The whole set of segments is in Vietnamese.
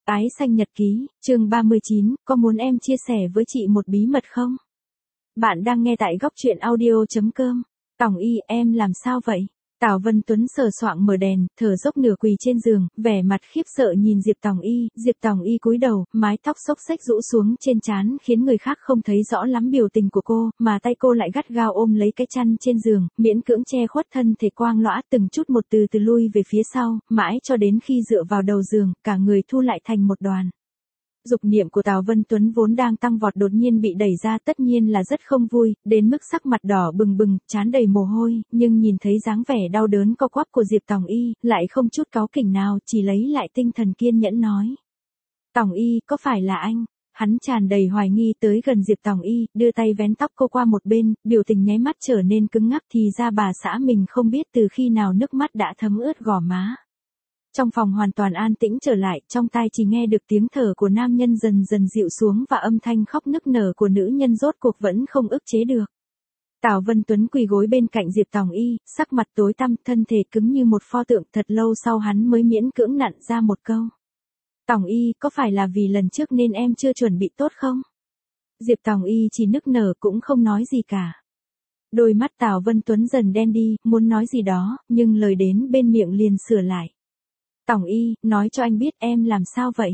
Ái xanh nhật ký, chương 39, có muốn em chia sẻ với chị một bí mật không? Bạn đang nghe tại góc truyện audio.com. Tòng Y, em làm sao vậy? Tào Vân Tuấn sờ soạng mở đèn, thở dốc nửa quỳ trên giường, vẻ mặt khiếp sợ nhìn Diệp Tòng Y cúi đầu, mái tóc xốc xếch rũ xuống trên trán khiến người khác không thấy rõ lắm biểu tình của cô, mà tay cô lại gắt gao ôm lấy cái chăn trên giường, miễn cưỡng che khuất thân thể quang lõa, từng chút một từ từ lui về phía sau, mãi cho đến khi dựa vào đầu giường, cả người thu lại thành một đoàn. Dục niệm của Tào Vân Tuấn vốn đang tăng vọt đột nhiên bị đẩy ra, tất nhiên là rất không vui, đến mức sắc mặt đỏ bừng bừng, trán đầy mồ hôi, nhưng nhìn thấy dáng vẻ đau đớn co quắp của Diệp Tòng Y, lại không chút cáu kỉnh nào, chỉ lấy lại tinh thần kiên nhẫn nói. Tòng Y, có phải là anh? Hắn tràn đầy hoài nghi tới gần Diệp Tòng Y, đưa tay vén tóc cô qua một bên, biểu tình nháy mắt trở nên cứng ngắc, thì ra bà xã mình không biết từ khi nào nước mắt đã thấm ướt gò má. Trong phòng hoàn toàn an tĩnh trở lại, trong tai chỉ nghe được tiếng thở của nam nhân dần dần dịu xuống và âm thanh khóc nức nở của nữ nhân rốt cuộc vẫn không ức chế được. Tào Vân Tuấn quỳ gối bên cạnh Diệp Tòng Y, sắc mặt tối tăm, thân thể cứng như một pho tượng, thật lâu sau hắn mới miễn cưỡng nặn ra một câu. Tòng Y, có phải là vì lần trước nên em chưa chuẩn bị tốt không? Diệp Tòng Y chỉ nức nở cũng không nói gì cả. Đôi mắt Tào Vân Tuấn dần đen đi, muốn nói gì đó, nhưng lời đến bên miệng liền sửa lại. Tòng Y, nói cho anh biết em làm sao vậy?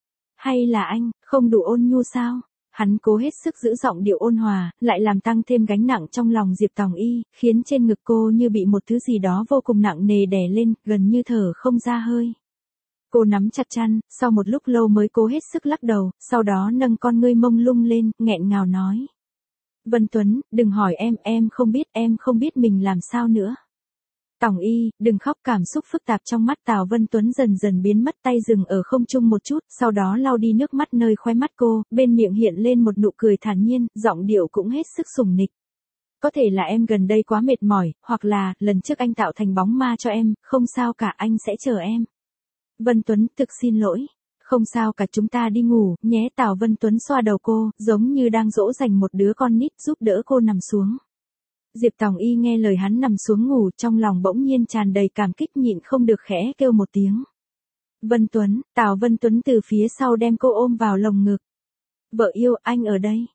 Hay là anh, không đủ ôn nhu sao? Hắn cố hết sức giữ giọng điệu ôn hòa, lại làm tăng thêm gánh nặng trong lòng Diệp Tòng Y, khiến trên ngực cô như bị một thứ gì đó vô cùng nặng nề đè lên, gần như thở không ra hơi. Cô nắm chặt chăn, sau một lúc lâu mới cố hết sức lắc đầu, sau đó nâng con ngươi mông lung lên, nghẹn ngào nói. Vân Tuấn, đừng hỏi em không biết mình làm sao nữa. Tòng Y, đừng khóc, cảm xúc phức tạp trong mắt Tào Vân Tuấn dần dần biến mất, tay dừng ở không trung một chút, sau đó lau đi nước mắt nơi khóe mắt cô, bên miệng hiện lên một nụ cười thản nhiên, giọng điệu cũng hết sức sủng nịch. Có thể là em gần đây quá mệt mỏi, hoặc là, lần trước anh tạo thành bóng ma cho em, không sao cả, anh sẽ chờ em. Vân Tuấn, thực xin lỗi. Không sao cả, chúng ta đi ngủ, nhé. Tào Vân Tuấn xoa đầu cô, giống như đang dỗ dành một đứa con nít, giúp đỡ cô nằm xuống. Diệp Tòng Y nghe lời hắn nằm xuống ngủ, trong lòng bỗng nhiên tràn đầy cảm kích, nhịn không được khẽ kêu một tiếng. Vân Tuấn, Tào Vân Tuấn từ phía sau đem cô ôm vào lồng ngực. Vợ yêu, anh ở đây.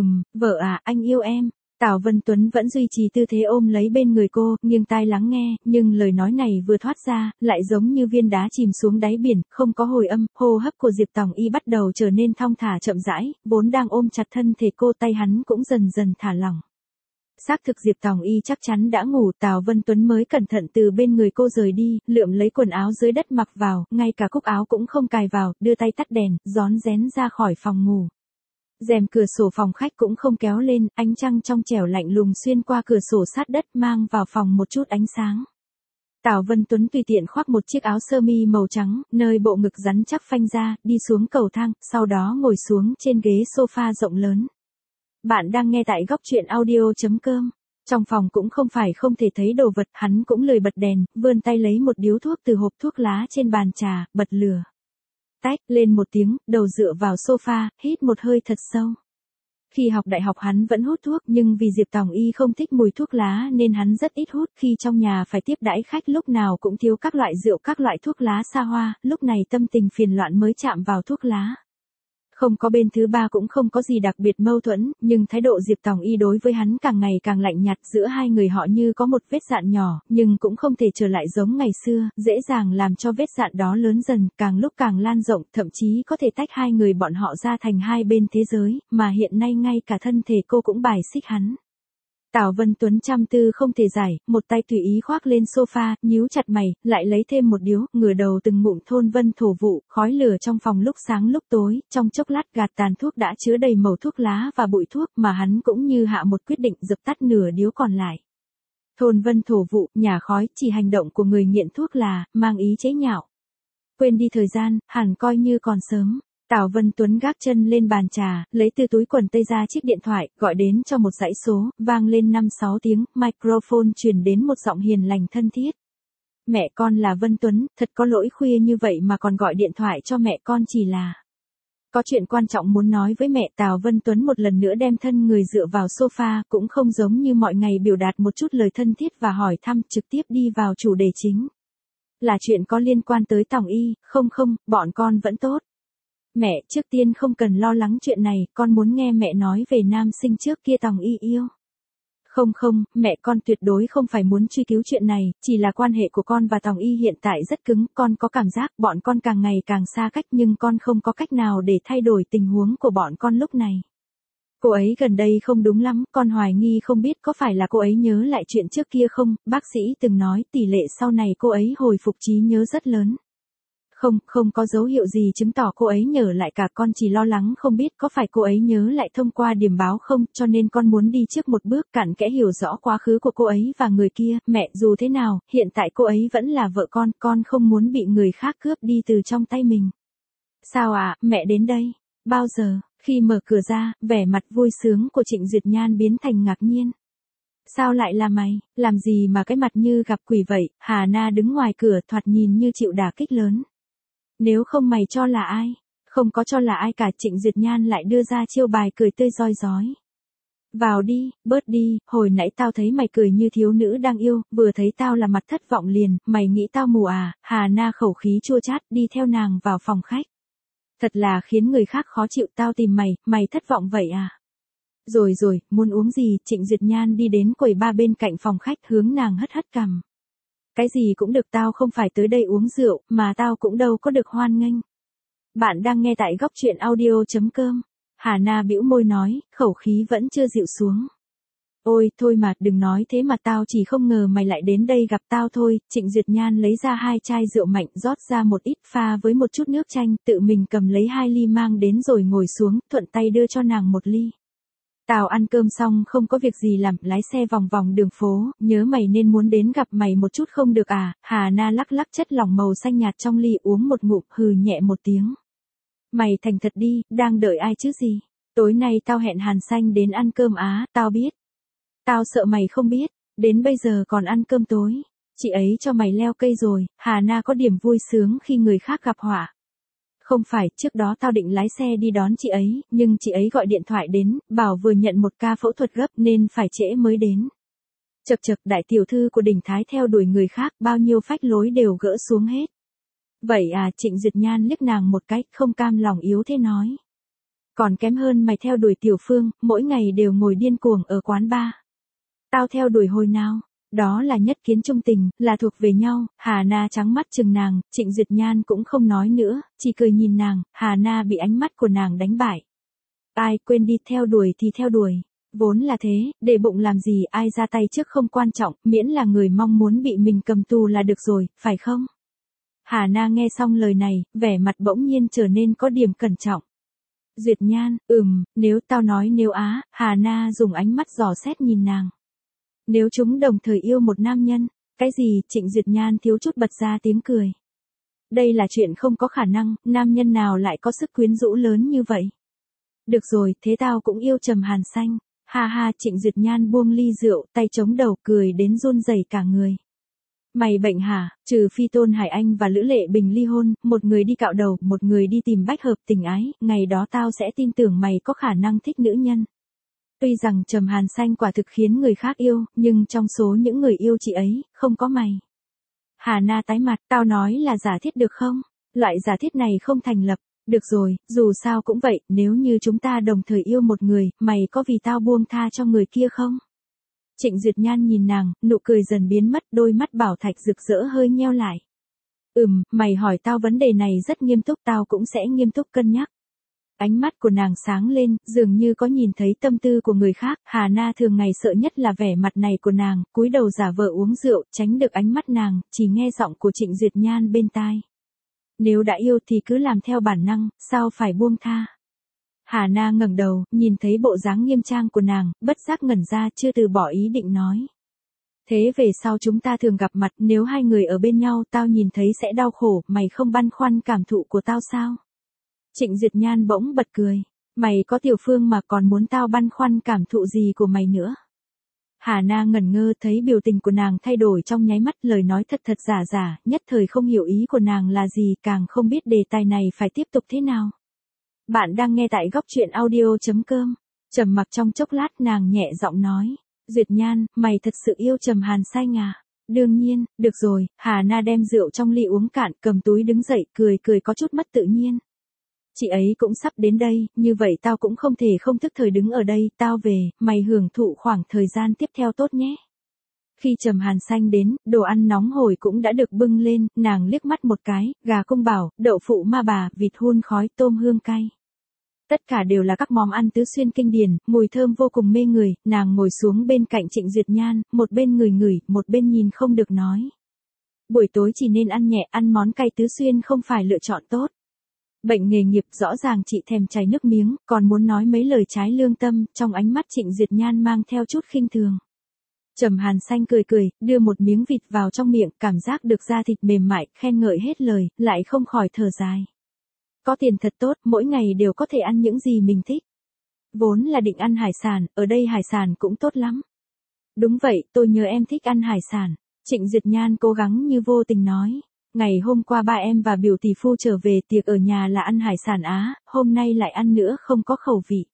Vợ à, anh yêu em. Tào Vân Tuấn vẫn duy trì tư thế ôm lấy bên người cô, nghiêng tai lắng nghe, nhưng lời nói này vừa thoát ra, lại giống như viên đá chìm xuống đáy biển, không có hồi âm, hô hấp của Diệp Tòng Y bắt đầu trở nên thong thả chậm rãi, vốn đang ôm chặt thân thể cô, tay hắn cũng dần dần thả lỏng. Xác thực Diệp Tòng Y chắc chắn đã ngủ, Tào Vân Tuấn mới cẩn thận từ bên người cô rời đi, lượm lấy quần áo dưới đất mặc vào, ngay cả cúc áo cũng không cài vào, đưa tay tắt đèn, rón rén ra khỏi phòng ngủ. Rèm cửa sổ phòng khách cũng không kéo lên, ánh trăng trong trẻo lạnh lùng xuyên qua cửa sổ sát đất mang vào phòng một chút ánh sáng. Tào Vân Tuấn tùy tiện khoác một chiếc áo sơ mi màu trắng, nơi bộ ngực rắn chắc phanh ra, đi xuống cầu thang, sau đó ngồi xuống trên ghế sofa rộng lớn. Bạn đang nghe tại góc truyện audio.com. Trong phòng cũng không phải không thể thấy đồ vật, hắn cũng lười bật đèn, vươn tay lấy một điếu thuốc từ hộp thuốc lá trên bàn trà, bật lửa. Tách lên một tiếng, đầu dựa vào sofa, hít một hơi thật sâu. Khi học đại học hắn vẫn hút thuốc, nhưng vì Diệp Tòng Y không thích mùi thuốc lá nên hắn rất ít hút, khi trong nhà phải tiếp đãi khách lúc nào cũng thiếu các loại rượu, các loại thuốc lá xa hoa, lúc này tâm tình phiền loạn mới chạm vào thuốc lá. Không có bên thứ ba cũng không có gì đặc biệt mâu thuẫn, nhưng thái độ Diệp Tòng Y đối với hắn càng ngày càng lạnh nhạt, giữa hai người họ như có một vết dạn nhỏ, nhưng cũng không thể trở lại giống ngày xưa, dễ dàng làm cho vết dạn đó lớn dần, càng lúc càng lan rộng, thậm chí có thể tách hai người bọn họ ra thành hai bên thế giới, mà hiện nay ngay cả thân thể cô cũng bài xích hắn. Tào Vân Tuấn chăm tư không thể giải, một tay tùy ý khoác lên sofa, nhíu chặt mày, lại lấy thêm một điếu, ngửa đầu từng ngụm thôn vân thổ vụ, khói lửa trong phòng lúc sáng lúc tối, trong chốc lát gạt tàn thuốc đã chứa đầy mẩu thuốc lá và bụi thuốc, mà hắn cũng như hạ một quyết định, dập tắt nửa điếu còn lại. Thôn vân thổ vụ, nhả khói, chỉ hành động của người nghiện thuốc là, mang ý chế nhạo. Quên đi thời gian, hẳn coi như còn sớm. Tào Vân Tuấn gác chân lên bàn trà, lấy từ túi quần tây ra chiếc điện thoại, gọi đến cho một dãy số, vang lên 5-6 tiếng, microphone truyền đến một giọng hiền lành thân thiết. Mẹ con là Vân Tuấn, thật có lỗi khuya như vậy mà còn gọi điện thoại cho mẹ con, chỉ là có chuyện quan trọng muốn nói với mẹ. Tào Vân Tuấn một lần nữa đem thân người dựa vào sofa, cũng không giống như mọi ngày biểu đạt một chút lời thân thiết và hỏi thăm, trực tiếp đi vào chủ đề chính. Là chuyện có liên quan tới Tòng Y, không, bọn con vẫn tốt. Mẹ, trước tiên không cần lo lắng chuyện này, con muốn nghe mẹ nói về nam sinh trước kia Tòng Y yêu. Không không, mẹ con tuyệt đối không phải muốn truy cứu chuyện này, chỉ là quan hệ của con và Tòng Y hiện tại rất cứng, con có cảm giác bọn con càng ngày càng xa cách nhưng con không có cách nào để thay đổi tình huống của bọn con lúc này. Cô ấy gần đây không đúng lắm, con hoài nghi không biết có phải là cô ấy nhớ lại chuyện trước kia không, bác sĩ từng nói tỷ lệ sau này cô ấy hồi phục trí nhớ rất lớn. Không có dấu hiệu gì chứng tỏ cô ấy nhớ lại cả, con chỉ lo lắng không biết có phải cô ấy nhớ lại thông qua điểm báo không, cho nên con muốn đi trước một bước cặn kẽ hiểu rõ quá khứ của cô ấy và người kia, mẹ dù thế nào, hiện tại cô ấy vẫn là vợ con không muốn bị người khác cướp đi từ trong tay mình. Sao à, mẹ đến đây? Bao giờ? Khi mở cửa ra, vẻ mặt vui sướng của Trịnh Duyệt Nhan biến thành ngạc nhiên. Sao lại là mày, làm gì mà cái mặt như gặp quỷ vậy? Hà Na đứng ngoài cửa thoạt nhìn như chịu đả kích lớn. Nếu không mày cho là ai? Không có cho là ai cả, Trịnh Duyệt Nhan lại đưa ra chiêu bài cười tươi rói rói. Vào đi, bớt đi, hồi nãy tao thấy mày cười như thiếu nữ đang yêu, vừa thấy tao là mặt thất vọng liền, mày nghĩ tao mù à? Hà Na khẩu khí chua chát đi theo nàng vào phòng khách. Thật là khiến người khác khó chịu, tao tìm mày thất vọng vậy à? Rồi, muốn uống gì? Trịnh Duyệt Nhan đi đến quầy bar bên cạnh phòng khách hướng nàng hất hất cằm. Cái gì cũng được, tao không phải tới đây uống rượu, mà tao cũng đâu có được hoan nghênh. Bạn đang nghe tại góc truyện audio.com. Hà Na bĩu môi nói, khẩu khí vẫn chưa dịu xuống. Ôi, thôi mà, đừng nói thế mà, tao chỉ không ngờ mày lại đến đây gặp tao thôi. Trịnh Duyệt Nhan lấy ra 2 chai rượu mạnh, rót ra một ít pha với một chút nước chanh, tự mình cầm lấy 2 ly mang đến rồi ngồi xuống, thuận tay đưa cho nàng 1 ly. Tao ăn cơm xong không có việc gì làm, lái xe vòng vòng đường phố, nhớ mày nên muốn đến gặp mày một chút không được à? Hà Na lắc lắc chất lỏng màu xanh nhạt trong ly uống một ngụm, hừ nhẹ một tiếng. Mày thành thật đi, đang đợi ai chứ gì? Tối nay tao hẹn Hàn Xanh đến ăn cơm á, tao biết. Tao sợ mày không biết, đến bây giờ còn ăn cơm tối. Chị ấy cho mày leo cây rồi. Hà Na có điểm vui sướng khi người khác gặp họa. Không phải, trước đó tao định lái xe đi đón chị ấy, nhưng chị ấy gọi điện thoại đến, bảo vừa nhận một ca phẫu thuật gấp nên phải trễ mới đến. Chật, đại tiểu thư của Đình Thái theo đuổi người khác, bao nhiêu phách lối đều gỡ xuống hết. Vậy à? Trịnh Duyệt Nhan liếc nàng một cái, không cam lòng yếu thế nói. Còn kém hơn mày theo đuổi Tiểu Phương, mỗi ngày đều ngồi điên cuồng ở quán bar. Tao theo đuổi hồi nào? Đó là nhất kiến trung tình, là thuộc về nhau. Hà Na trắng mắt chừng nàng, Trịnh Duyệt Nhan cũng không nói nữa, chỉ cười nhìn nàng. Hà Na bị ánh mắt của nàng đánh bại. Ai, quên đi, theo đuổi thì theo đuổi. Vốn là thế, để bụng làm gì, ai ra tay trước không quan trọng, miễn là người mong muốn bị mình cầm tù là được rồi, phải không? Hà Na nghe xong lời này, vẻ mặt bỗng nhiên trở nên có điểm cẩn trọng. Duyệt Nhan, nếu tao nói nếu á, Hà Na dùng ánh mắt dò xét nhìn nàng. Nếu chúng đồng thời yêu một nam nhân, cái gì? Trịnh Duyệt Nhan thiếu chút bật ra tiếng cười. Đây là chuyện không có khả năng, nam nhân nào lại có sức quyến rũ lớn như vậy? Được rồi, thế tao cũng yêu Trầm Hàn Xanh. Ha ha, Trịnh Duyệt Nhan buông ly rượu, tay chống đầu, cười đến run rẩy cả người. Mày bệnh hả? Trừ phi Tôn Hải Anh và Lữ Lệ Bình ly hôn, một người đi cạo đầu, một người đi tìm bách hợp tình ái, ngày đó tao sẽ tin tưởng mày có khả năng thích nữ nhân. Tuy rằng Trầm Hàn Xanh quả thực khiến người khác yêu, nhưng trong số những người yêu chị ấy, không có mày. Hà Na tái mặt, tao nói là giả thiết được không? Loại giả thiết này không thành lập. Được rồi, dù sao cũng vậy, nếu như chúng ta đồng thời yêu một người, mày có vì tao buông tha cho người kia không? Trịnh Duyệt Nhan nhìn nàng, nụ cười dần biến mất, đôi mắt bảo thạch rực rỡ hơi nheo lại. Mày hỏi tao vấn đề này rất nghiêm túc, tao cũng sẽ nghiêm túc cân nhắc. Ánh mắt của nàng sáng lên, dường như có nhìn thấy tâm tư của người khác. Hà Na thường ngày sợ nhất là vẻ mặt này của nàng, cúi đầu giả vờ uống rượu, tránh được ánh mắt nàng, chỉ nghe giọng của Trịnh Duyệt Nhan bên tai. Nếu đã yêu thì cứ làm theo bản năng, sao phải buông tha? Hà Na ngẩng đầu, nhìn thấy bộ dáng nghiêm trang của nàng, bất giác ngẩn ra, chưa từ bỏ ý định nói. Thế về sau chúng ta thường gặp mặt, nếu hai người ở bên nhau tao nhìn thấy sẽ đau khổ, mày không băn khoăn cảm thụ của tao sao? Trịnh Duyệt Nhan bỗng bật cười. Mày có Tiểu Phương mà còn muốn tao băn khoăn cảm thụ gì của mày nữa? Hà Na ngẩn ngơ thấy biểu tình của nàng thay đổi trong nháy mắt, lời nói thật giả, nhất thời không hiểu ý của nàng là gì, càng không biết đề tài này phải tiếp tục thế nào. Bạn đang nghe tại góc truyện audio.com. Trầm mặc trong chốc lát, nàng nhẹ giọng nói. Duyệt Nhan, mày thật sự yêu Trầm Hàn Xanh à? Đương nhiên, được rồi. Hà Na đem rượu trong ly uống cạn, cầm túi đứng dậy, cười có chút mất tự nhiên. Chị ấy cũng sắp đến đây, như vậy tao cũng không thể không thức thời đứng ở đây, tao về, mày hưởng thụ khoảng thời gian tiếp theo tốt nhé. Khi Trầm Hàn Xanh đến, đồ ăn nóng hổi cũng đã được bưng lên, nàng liếc mắt một cái, gà cung bảo, đậu phụ ma bà, vịt hun khói, tôm hương cay. Tất cả đều là các món ăn tứ xuyên kinh điển, mùi thơm vô cùng mê người, nàng ngồi xuống bên cạnh Trịnh Duyệt Nhan, một bên ngửi ngửi, một bên nhìn không được nói. Buổi tối chỉ nên ăn nhẹ, ăn món cay tứ xuyên không phải lựa chọn tốt. Bệnh nghề nghiệp rõ ràng chị thèm chảy nước miếng, còn muốn nói mấy lời trái lương tâm, trong ánh mắt Trịnh Duyệt Nhan mang theo chút khinh thường. Trầm Hàn Xanh cười cười, đưa một miếng vịt vào trong miệng, cảm giác được da thịt mềm mại, khen ngợi hết lời, lại không khỏi thở dài. Có tiền thật tốt, mỗi ngày đều có thể ăn những gì mình thích. Vốn là định ăn hải sản, ở đây hải sản cũng tốt lắm. Đúng vậy, tôi nhớ em thích ăn hải sản. Trịnh Duyệt Nhan cố gắng như vô tình nói. Ngày hôm qua ba em và biểu tỷ phu trở về tiệc ở nhà là ăn hải sản Á, hôm nay lại ăn nữa không có khẩu vị.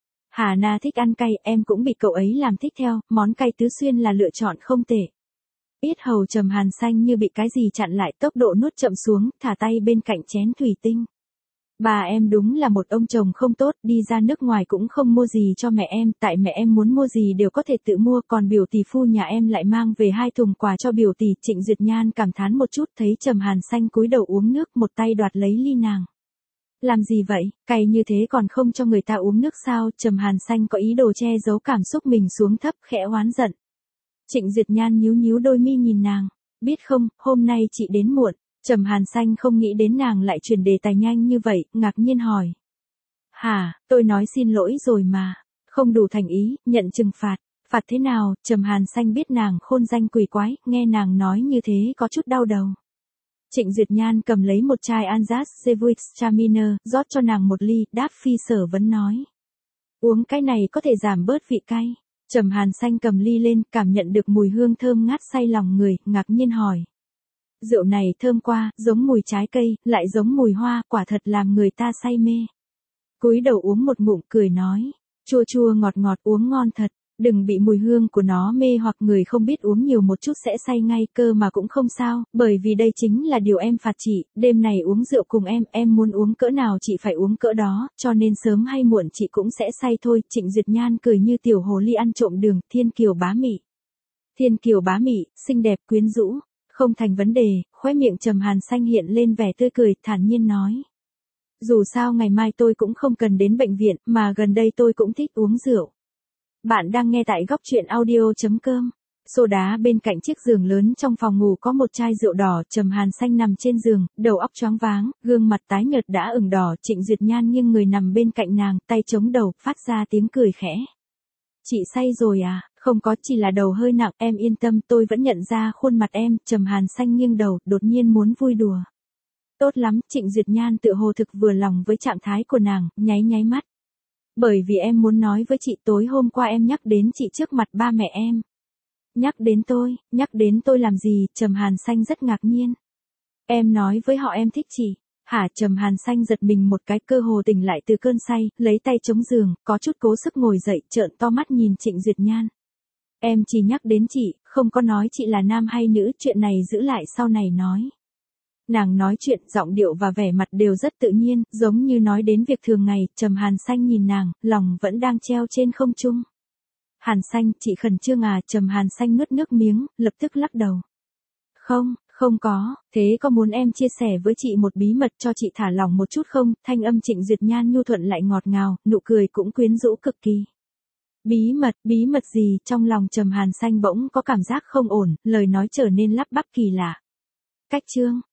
Hà Na thích ăn cay, em cũng bị cậu ấy làm thích theo, món cay tứ xuyên là lựa chọn không tệ. Yết hầu Trầm Hàn Xanh như bị cái gì chặn lại, tốc độ nuốt chậm xuống, thả tay bên cạnh chén thủy tinh. Bà em đúng là một ông chồng không tốt, đi ra nước ngoài cũng không mua gì cho mẹ em, tại mẹ em muốn mua gì đều có thể tự mua, còn biểu tỷ phu nhà em lại mang về 2 thùng quà cho biểu tỷ. Trịnh Duyệt Nhan cảm thán một chút, thấy Trầm Hàn Xanh cúi đầu uống nước, một tay đoạt lấy ly nàng. Làm gì vậy, cay như thế còn không cho người ta uống nước sao? Trầm Hàn Xanh có ý đồ che giấu cảm xúc mình xuống thấp, khẽ oán giận. Trịnh Duyệt Nhan nhíu nhíu đôi mi nhìn nàng, biết không, hôm nay chị đến muộn. Trầm Hàn Xanh không nghĩ đến nàng lại chuyển đề tài nhanh như vậy, ngạc nhiên hỏi. Hả, tôi nói xin lỗi rồi mà. Không đủ thành ý, nhận trừng phạt. Phạt thế nào? Trầm Hàn Xanh biết nàng khôn danh quỷ quái, nghe nàng nói như thế có chút đau đầu. Trịnh Duyệt Nhan cầm lấy một chai Anjas Gewürztraminer, rót cho nàng một ly, đáp phi sở vấn nói. Uống cái này có thể giảm bớt vị cay. Trầm Hàn Xanh cầm ly lên, cảm nhận được mùi hương thơm ngát say lòng người, ngạc nhiên hỏi. Rượu này thơm quá, giống mùi trái cây, lại giống mùi hoa, quả thật làm người ta say mê. Cúi đầu uống một ngụm cười nói, chua chua ngọt ngọt uống ngon thật, đừng bị mùi hương của nó mê hoặc người không biết uống nhiều một chút sẽ say ngay, cơ mà cũng không sao, bởi vì đây chính là điều em phạt chị, đêm này uống rượu cùng em muốn uống cỡ nào chị phải uống cỡ đó, cho nên sớm hay muộn chị cũng sẽ say thôi. Trịnh Duyệt Nhan cười như tiểu hồ ly ăn trộm đường, thiên kiều bá mị. Thiên kiều bá mị, xinh đẹp quyến rũ. Không thành vấn đề, khóe miệng Trầm Hàn Xanh hiện lên vẻ tươi cười, thản nhiên nói. Dù sao ngày mai tôi cũng không cần đến bệnh viện, mà gần đây tôi cũng thích uống rượu. Bạn đang nghe tại góc truyện audio.com. Xô đá bên cạnh chiếc giường lớn trong phòng ngủ có một chai rượu đỏ, Trầm Hàn Xanh nằm trên giường, đầu óc choáng váng, gương mặt tái nhợt đã ửng đỏ. Trịnh Duyệt Nhan nghiêng người nằm bên cạnh nàng, tay chống đầu, phát ra tiếng cười khẽ. Chị say rồi à? Không có, chỉ là đầu hơi nặng, em yên tâm, tôi vẫn nhận ra khuôn mặt em. Trầm Hàn Xanh nghiêng đầu, đột nhiên muốn vui đùa. Tốt lắm, Trịnh Duyệt Nhan tựa hồ thực vừa lòng với trạng thái của nàng, nháy nháy mắt. Bởi vì em muốn nói với chị, tối hôm qua em nhắc đến chị trước mặt ba mẹ em. Nhắc đến tôi làm gì? Trầm Hàn Xanh rất ngạc nhiên. Em nói với họ em thích chị. Hả? Trầm Hàn Xanh giật mình một cái, cơ hồ tỉnh lại từ cơn say, lấy tay chống giường, có chút cố sức ngồi dậy, trợn to mắt nhìn Trịnh Duyệt Nhan. Em chỉ nhắc đến chị, không có nói chị là nam hay nữ, chuyện này giữ lại sau này nói. Nàng nói chuyện, giọng điệu và vẻ mặt đều rất tự nhiên, giống như nói đến việc thường ngày. Trầm Hàn Xanh nhìn nàng, lòng vẫn đang treo trên không trung. Hàn Xanh, chị khẩn trương à? Trầm Hàn Xanh nuốt nước miếng, lập tức lắc đầu. Không có, thế có muốn em chia sẻ với chị một bí mật cho chị thả lỏng một chút không? Thanh âm Trịnh Duyệt Nhan nhu thuận lại ngọt ngào, nụ cười cũng quyến rũ cực kỳ. Bí mật gì? Trong lòng Trầm Hàn Xanh bỗng có cảm giác không ổn, lời nói trở nên lắp bắp kỳ lạ. Cách chương